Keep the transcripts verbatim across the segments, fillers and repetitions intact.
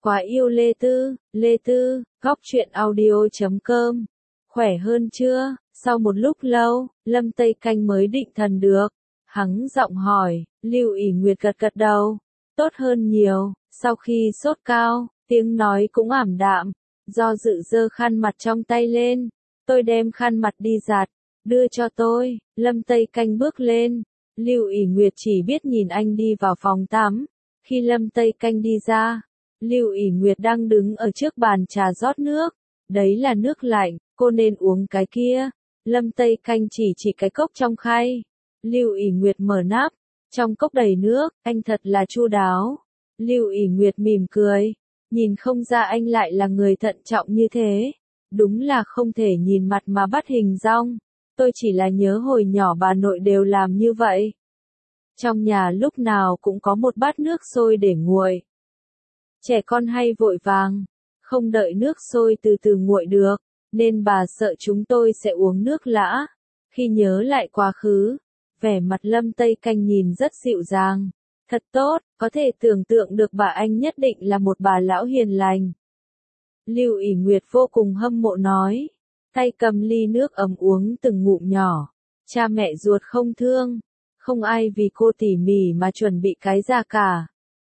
Quá yêu Lê Tư, Lê Tư, góc truyện audio chấm com. Khỏe hơn chưa? Sau một lúc lâu, Lâm Tây Canh mới định thần được. Hắng giọng hỏi, Lưu ỷ Nguyệt gật gật đầu. Tốt hơn nhiều, sau khi sốt cao, tiếng nói cũng ảm đạm. Do dự giơ khăn mặt trong tay lên. Tôi đem khăn mặt đi giặt, đưa cho tôi. Lâm Tây Canh bước lên. Lưu ỷ Nguyệt chỉ biết nhìn anh đi vào phòng tắm. Khi Lâm Tây Canh đi ra, Lưu ỷ Nguyệt đang đứng ở trước bàn trà rót nước. Đấy là nước lạnh, cô nên uống cái kia. Lâm Tây Canh chỉ chỉ cái cốc trong khay. Lưu ỷ Nguyệt mở nắp, trong cốc đầy nước, anh thật là chu đáo. Lưu ỷ Nguyệt mỉm cười, nhìn không ra anh lại là người thận trọng như thế. Đúng là không thể nhìn mặt mà bắt hình dong. Tôi chỉ là nhớ hồi nhỏ bà nội đều làm như vậy. Trong nhà lúc nào cũng có một bát nước sôi để nguội. Trẻ con hay vội vàng, không đợi nước sôi từ từ nguội được, nên bà sợ chúng tôi sẽ uống nước lã. Khi nhớ lại quá khứ, vẻ mặt Lâm Tây Canh nhìn rất dịu dàng. Thật tốt, có thể tưởng tượng được bà anh nhất định là một bà lão hiền lành. Lưu ỷ Nguyệt vô cùng hâm mộ nói, tay cầm ly nước ấm uống từng ngụm nhỏ. Cha mẹ ruột không thương, không ai vì cô tỉ mỉ mà chuẩn bị cái ra cả.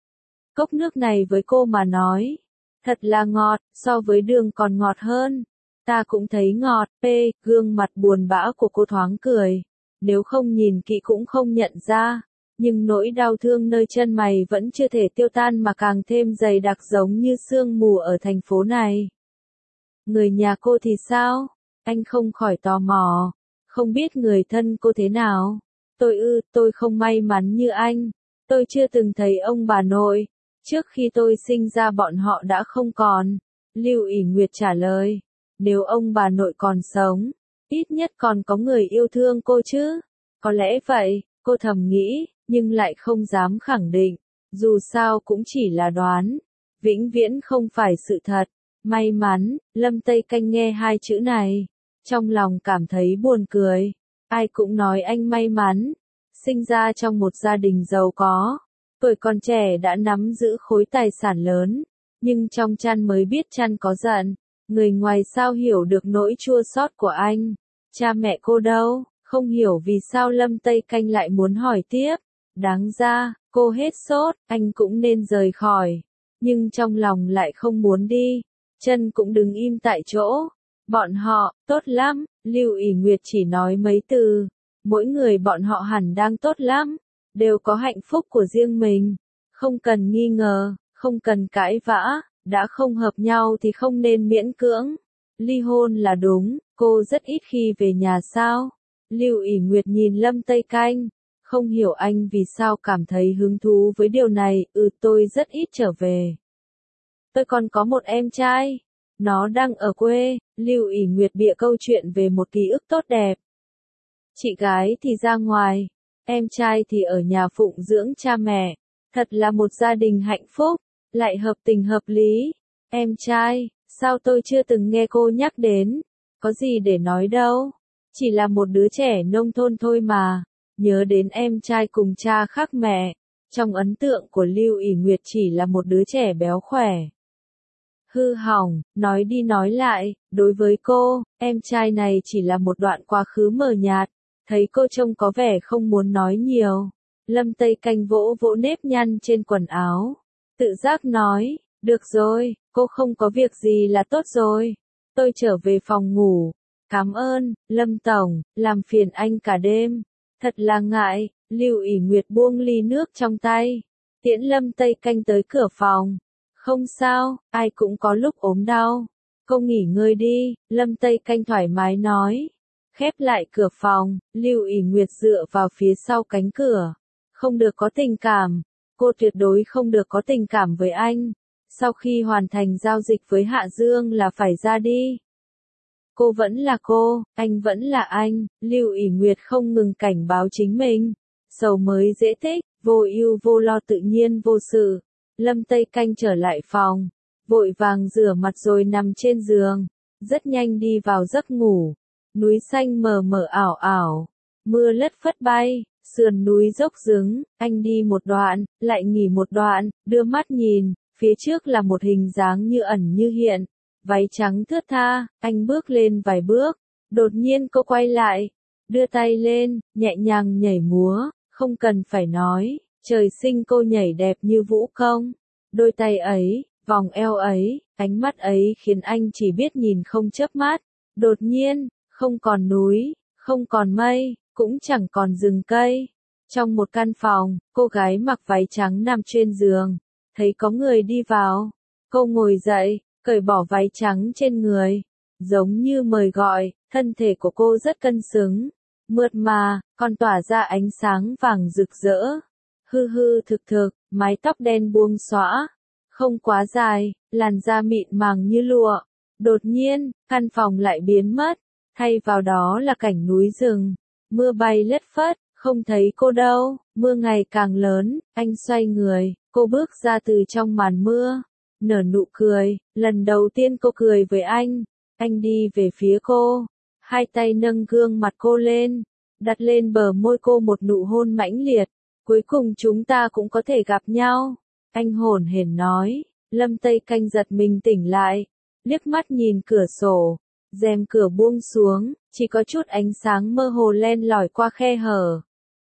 Cốc nước này với cô mà nói, thật là ngọt, so với đường còn ngọt hơn. Ta cũng thấy ngọt, p, gương mặt buồn bã của cô thoáng cười. Nếu không nhìn kỹ cũng không nhận ra, nhưng nỗi đau thương nơi chân mày vẫn chưa thể tiêu tan mà càng thêm dày đặc giống như sương mù ở thành phố này. Người nhà cô thì sao? Anh không khỏi tò mò, không biết người thân cô thế nào. Tôi ư, tôi không may mắn như anh. Tôi chưa từng thấy ông bà nội. Trước khi tôi sinh ra bọn họ đã không còn. Lưu ỷ Nguyệt trả lời. Nếu ông bà nội còn sống, ít nhất còn có người yêu thương cô chứ. Có lẽ vậy, cô thầm nghĩ, nhưng lại không dám khẳng định. Dù sao cũng chỉ là đoán. Vĩnh viễn không phải sự thật. May mắn, Lâm Tây Canh nghe hai chữ này. Trong lòng cảm thấy buồn cười. Ai cũng nói anh may mắn. Sinh ra trong một gia đình giàu có. Tuổi còn trẻ đã nắm giữ khối tài sản lớn. Nhưng trong chăn mới biết chăn có giận. Người ngoài sao hiểu được nỗi chua xót của anh. Cha mẹ cô đâu, không hiểu vì sao Lâm Tây Canh lại muốn hỏi tiếp. Đáng ra, cô hết sốt, anh cũng nên rời khỏi. Nhưng trong lòng lại không muốn đi. Chân cũng đứng im tại chỗ. Bọn họ, tốt lắm, Lưu ỷ Nguyệt chỉ nói mấy từ. Mỗi người bọn họ hẳn đang tốt lắm. Đều có hạnh phúc của riêng mình. Không cần nghi ngờ, không cần cãi vã. Đã không hợp nhau thì không nên miễn cưỡng. Ly hôn là đúng, cô rất ít khi về nhà sao? Lưu ỷ Nguyệt nhìn Lâm Tây Canh. Không hiểu anh vì sao cảm thấy hứng thú với điều này. Ừ, tôi rất ít trở về. Tôi còn có một em trai. Nó đang ở quê. Lưu ỷ Nguyệt bịa câu chuyện về một ký ức tốt đẹp. Chị gái thì ra ngoài. Em trai thì ở nhà phụng dưỡng cha mẹ. Thật là một gia đình hạnh phúc. Lại hợp tình hợp lý. Em trai, sao tôi chưa từng nghe cô nhắc đến? Có gì để nói đâu. Chỉ là một đứa trẻ nông thôn thôi mà. Nhớ đến em trai cùng cha khác mẹ. Trong ấn tượng của Lưu ỷ Nguyệt chỉ là một đứa trẻ béo khỏe. Hư hỏng, nói đi nói lại, đối với cô, em trai này chỉ là một đoạn quá khứ mờ nhạt. Thấy cô trông có vẻ không muốn nói nhiều. Lâm Tây Canh vỗ vỗ nếp nhăn trên quần áo. Tự giác nói, được rồi, cô không có việc gì là tốt rồi. Tôi trở về phòng ngủ. Cảm ơn, Lâm Tổng, làm phiền anh cả đêm. Thật là ngại, Lưu ỷ Nguyệt buông ly nước trong tay. Tiễn Lâm Tây Canh tới cửa phòng. Không sao, ai cũng có lúc ốm đau. Cô nghỉ ngơi đi, Lâm Tây Canh thoải mái nói. Khép lại cửa phòng, Lưu ỷ Nguyệt dựa vào phía sau cánh cửa. Không được có tình cảm. Cô tuyệt đối không được có tình cảm với anh. Sau khi hoàn thành giao dịch với Hạ Dương là phải ra đi. Cô vẫn là cô, anh vẫn là anh. Lưu ỷ Nguyệt không ngừng cảnh báo chính mình. Sầu mới dễ thích, vô ưu vô lo tự nhiên vô sự. Lâm Tây Canh trở lại phòng. Vội vàng rửa mặt rồi nằm trên giường. Rất nhanh đi vào giấc ngủ. Núi xanh mờ mờ ảo ảo. Mưa lất phất bay. Sườn núi dốc dứng, anh đi một đoạn, lại nghỉ một đoạn, đưa mắt nhìn, Phía trước là một hình dáng như ẩn như hiện, váy trắng thướt tha, anh bước lên vài bước, đột nhiên cô quay lại, đưa tay lên, nhẹ nhàng nhảy múa, không cần phải nói, trời sinh cô nhảy đẹp như vũ công. Đôi tay ấy, vòng eo ấy, ánh mắt ấy khiến anh chỉ biết nhìn không chớp mắt. Đột nhiên, không còn núi, không còn mây, cũng chẳng còn rừng cây. Trong một căn phòng, cô gái mặc váy trắng nằm trên giường, thấy có người đi vào. Cô ngồi dậy, cởi bỏ váy trắng trên người, giống như mời gọi, thân thể của cô rất cân xứng, mượt mà, còn tỏa ra ánh sáng vàng rực rỡ. Hư hư thực thực, mái tóc đen buông xõa, không quá dài, làn da mịn màng như lụa. Đột nhiên, căn phòng lại biến mất, thay vào đó là cảnh núi rừng, mưa bay lất phất, không thấy cô đâu. Mưa ngày càng lớn, anh xoay người, cô bước ra từ trong màn mưa, nở nụ cười, lần đầu tiên cô cười với anh. Anh đi về phía cô, hai tay nâng gương mặt cô lên, đặt lên bờ môi cô một nụ hôn mãnh liệt. Cuối cùng chúng ta cũng có thể gặp nhau. Anh hổn hển nói. Lâm Tây Canh giật mình tỉnh lại, liếc mắt nhìn cửa sổ, rèm cửa buông xuống, chỉ có chút ánh sáng mơ hồ len lỏi qua khe hở.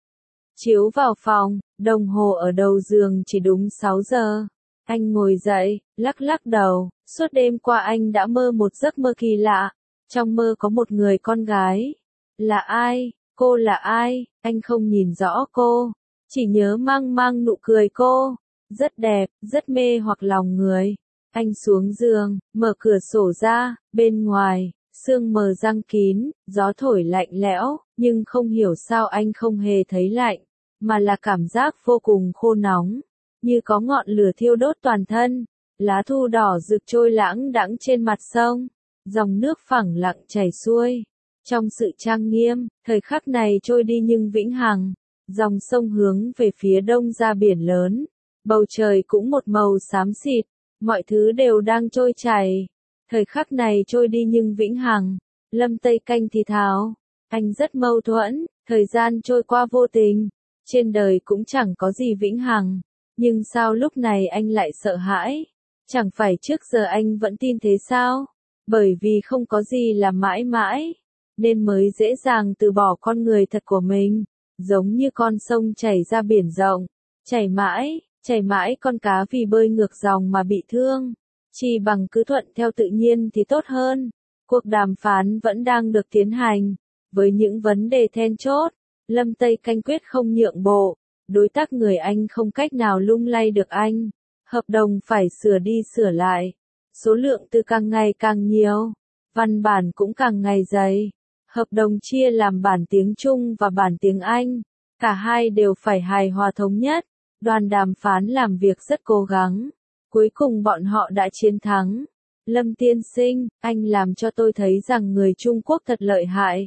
Chiếu vào phòng, đồng hồ ở đầu giường chỉ đúng sáu giờ. Anh ngồi dậy, lắc lắc đầu, suốt đêm qua anh đã mơ một giấc mơ kỳ lạ. Trong mơ có một người con gái. Là ai? Cô là ai? Anh không nhìn rõ cô, chỉ nhớ mang mang nụ cười cô. Rất đẹp, rất mê hoặc lòng người. Anh xuống giường, mở cửa sổ ra, bên ngoài, sương mờ giăng kín, gió thổi lạnh lẽo, nhưng không hiểu sao anh không hề thấy lạnh, mà là cảm giác vô cùng khô nóng, như có ngọn lửa thiêu đốt toàn thân. Lá thu đỏ rực trôi lãng đãng trên mặt sông, dòng nước phẳng lặng chảy xuôi. Trong sự trang nghiêm, thời khắc này trôi đi nhưng vĩnh hằng. Dòng sông hướng về phía đông ra biển lớn. Bầu trời cũng một màu xám xịt, mọi thứ đều đang trôi chảy. Thời khắc này trôi đi nhưng vĩnh hằng. Lâm Tây Canh thì thào, anh rất mâu thuẫn, thời gian trôi qua vô tình, trên đời cũng chẳng có gì vĩnh hằng, nhưng sao lúc này anh lại sợ hãi? Chẳng phải trước giờ anh vẫn tin thế sao? Bởi vì không có gì là mãi mãi, nên mới dễ dàng từ bỏ con người thật của mình, giống như con sông chảy ra biển rộng, chảy mãi. Chảy mãi con cá vì bơi ngược dòng mà bị thương, chỉ bằng cứ thuận theo tự nhiên thì tốt hơn. Cuộc đàm phán vẫn đang được tiến hành, với những vấn đề then chốt, Lâm Tây Canh quyết không nhượng bộ, đối tác người Anh không cách nào lung lay được anh. Hợp đồng phải sửa đi sửa lại, số lượng từ càng ngày càng nhiều, văn bản cũng càng ngày dày. Hợp đồng chia làm bản tiếng Trung và bản tiếng Anh, cả hai đều phải hài hòa thống nhất. Đoàn đàm phán làm việc rất cố gắng. Cuối cùng bọn họ đã chiến thắng. Lâm tiên sinh, anh làm cho tôi thấy rằng người Trung Quốc thật lợi hại.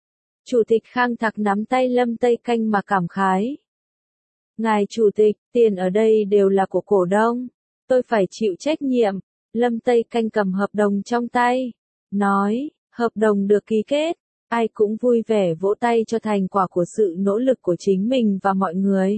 Chủ tịch Khang Thạc nắm tay Lâm Tây Canh mà cảm khái. Ngài Chủ tịch, tiền ở đây đều là của cổ đông. Tôi phải chịu trách nhiệm. Lâm Tây Canh cầm hợp đồng trong tay. Nói, hợp đồng được ký kết. Ai cũng vui vẻ vỗ tay cho thành quả của sự nỗ lực của chính mình và mọi người.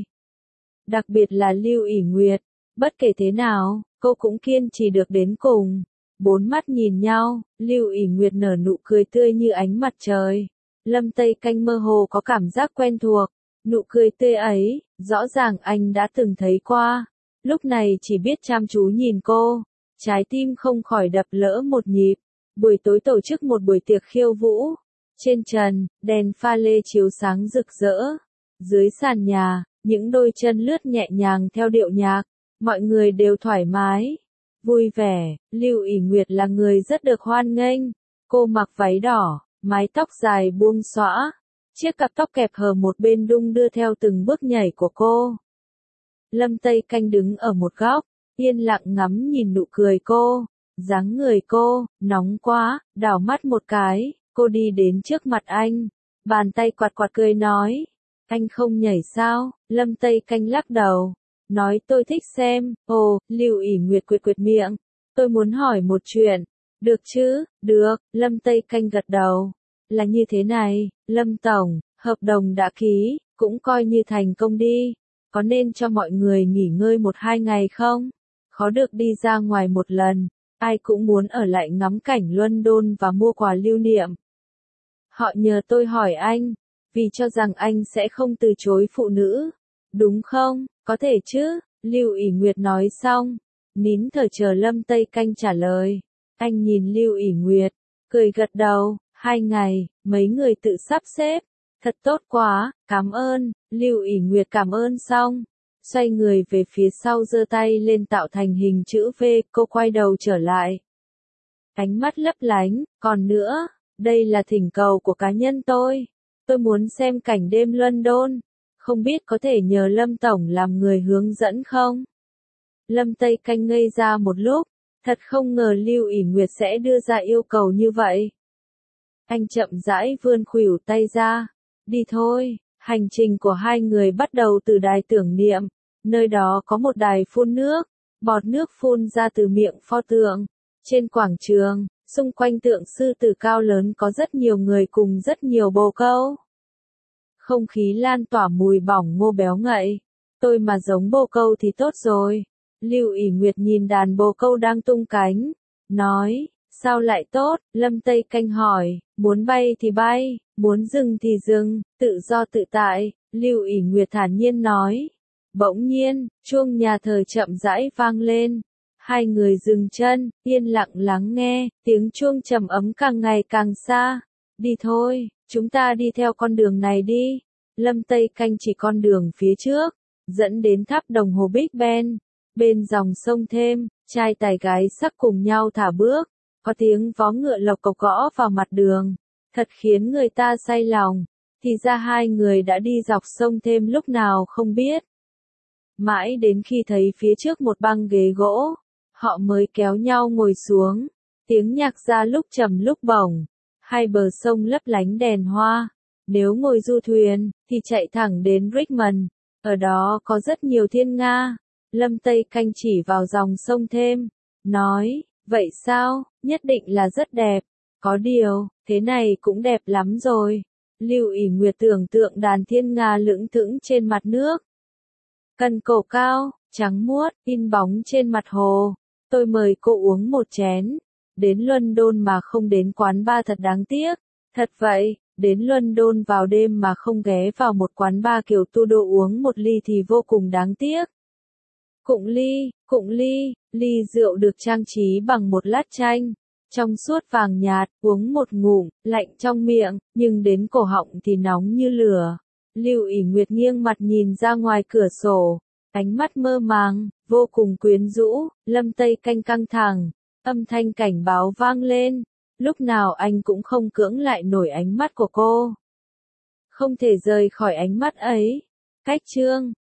Đặc biệt là Lưu ỷ Nguyệt, bất kể thế nào, cô cũng kiên trì được đến cùng. Bốn mắt nhìn nhau, Lưu ỷ Nguyệt nở nụ cười tươi như ánh mặt trời. Lâm Tây Canh mơ hồ có cảm giác quen thuộc, nụ cười tươi ấy, rõ ràng anh đã từng thấy qua. Lúc này chỉ biết chăm chú nhìn cô, trái tim không khỏi đập lỡ một nhịp. Buổi tối tổ chức một buổi tiệc khiêu vũ. Trên trần, đèn pha lê chiếu sáng rực rỡ. Dưới sàn nhà, những đôi chân lướt nhẹ nhàng theo điệu nhạc, mọi người đều thoải mái, vui vẻ. Lưu ỷ Nguyệt là người rất được hoan nghênh. Cô mặc váy đỏ, mái tóc dài buông xõa, chiếc cặp tóc kẹp hở một bên đung đưa theo từng bước nhảy của cô. Lâm Tây Canh đứng ở một góc, yên lặng ngắm nhìn nụ cười cô, dáng người cô, nóng quá, đảo mắt một cái, cô đi đến trước mặt anh, bàn tay quạt quạt cười nói. Anh không nhảy sao? Lâm Tây Canh lắc đầu, nói tôi thích xem. Ồ, Lưu ỷ Nguyệt quệt quệt miệng, tôi muốn hỏi một chuyện. Được chứ? Được, Lâm Tây Canh gật đầu. Là như thế này, Lâm Tổng, hợp đồng đã ký, cũng coi như thành công đi. Có nên cho mọi người nghỉ ngơi một hai ngày không? khó được đi ra ngoài một lần, ai cũng muốn ở lại ngắm cảnh London và mua quà lưu niệm. Họ nhờ tôi hỏi anh, vì cho rằng anh sẽ không từ chối phụ nữ, đúng không? Có thể chứ, Lưu ỷ Nguyệt nói xong, nín thở chờ Lâm Tây Canh trả lời. Anh nhìn Lưu ỷ Nguyệt, cười gật đầu, hai ngày, mấy người tự sắp xếp, thật tốt quá, cảm ơn. Lưu ỷ Nguyệt cảm ơn xong, xoay người về phía sau giơ tay lên tạo thành hình chữ V, cô quay đầu trở lại. Ánh mắt lấp lánh, còn nữa, đây là thỉnh cầu của cá nhân tôi. Tôi muốn xem cảnh đêm London, không biết có thể nhờ Lâm Tổng làm người hướng dẫn không? Lâm Tây Canh ngây ra một lúc, thật không ngờ Lưu ỷ Nguyệt sẽ đưa ra yêu cầu như vậy. Anh chậm rãi vươn khuỷu tay ra, đi thôi. Hành trình của hai người bắt đầu từ đài tưởng niệm, nơi đó có một đài phun nước, bọt nước phun ra từ miệng pho tượng. Trên quảng trường, xung quanh tượng sư tử cao lớn có rất nhiều người cùng rất nhiều bồ câu. Không khí lan tỏa mùi bỏng ngô béo ngậy. Tôi mà giống bồ câu thì tốt rồi. Lưu ỷ Nguyệt nhìn đàn bồ câu đang tung cánh, nói, sao lại tốt? Lâm Tây Canh hỏi, muốn bay thì bay, muốn dừng thì dừng, tự do tự tại. Lưu ỷ Nguyệt thản nhiên nói. Bỗng nhiên, chuông nhà thờ chậm rãi vang lên. Hai người dừng chân, yên lặng lắng nghe, tiếng chuông trầm ấm càng ngày càng xa. Đi thôi, chúng ta đi theo con đường này đi. Lâm Tây Canh chỉ con đường phía trước, dẫn đến tháp đồng hồ Big Ben. Bên dòng sông Thêm, trai tài gái sắc cùng nhau thả bước, có tiếng vó ngựa lộc cộc gõ vào mặt đường, thật khiến người ta say lòng. Thì ra hai người đã đi dọc sông Thêm lúc nào không biết. Mãi đến khi thấy phía trước một băng ghế gỗ, họ mới kéo nhau ngồi xuống, tiếng nhạc ra lúc trầm lúc bổng, hai bờ sông lấp lánh đèn hoa. Nếu ngồi du thuyền, thì chạy thẳng đến Richmond, ở đó có rất nhiều thiên nga. Lâm Tây Canh chỉ vào dòng sông Thêm, nói, vậy sao, nhất định là rất đẹp, có điều, thế này cũng đẹp lắm rồi. Lưu ỷ Nguyệt tưởng tượng đàn thiên nga lững thững trên mặt nước. Cần cổ cao, trắng muốt, in bóng trên mặt hồ. Tôi mời cô uống một chén. Đến London mà không đến quán bar thật đáng tiếc. Thật vậy, đến London vào đêm mà không ghé vào một quán bar kiểu Tudor uống một ly thì vô cùng đáng tiếc. Cụng ly, cụng ly, ly rượu được trang trí bằng một lát chanh, trong suốt vàng nhạt, uống một ngụm, lạnh trong miệng, nhưng đến cổ họng thì nóng như lửa. Lưu ỷ Nguyệt nghiêng mặt nhìn ra ngoài cửa sổ, ánh mắt mơ màng, vô cùng quyến rũ. Lâm Tây Canh căng thẳng, âm thanh cảnh báo vang lên, lúc nào anh cũng không cưỡng lại nổi ánh mắt của cô. Không thể rời khỏi ánh mắt ấy. Cách chương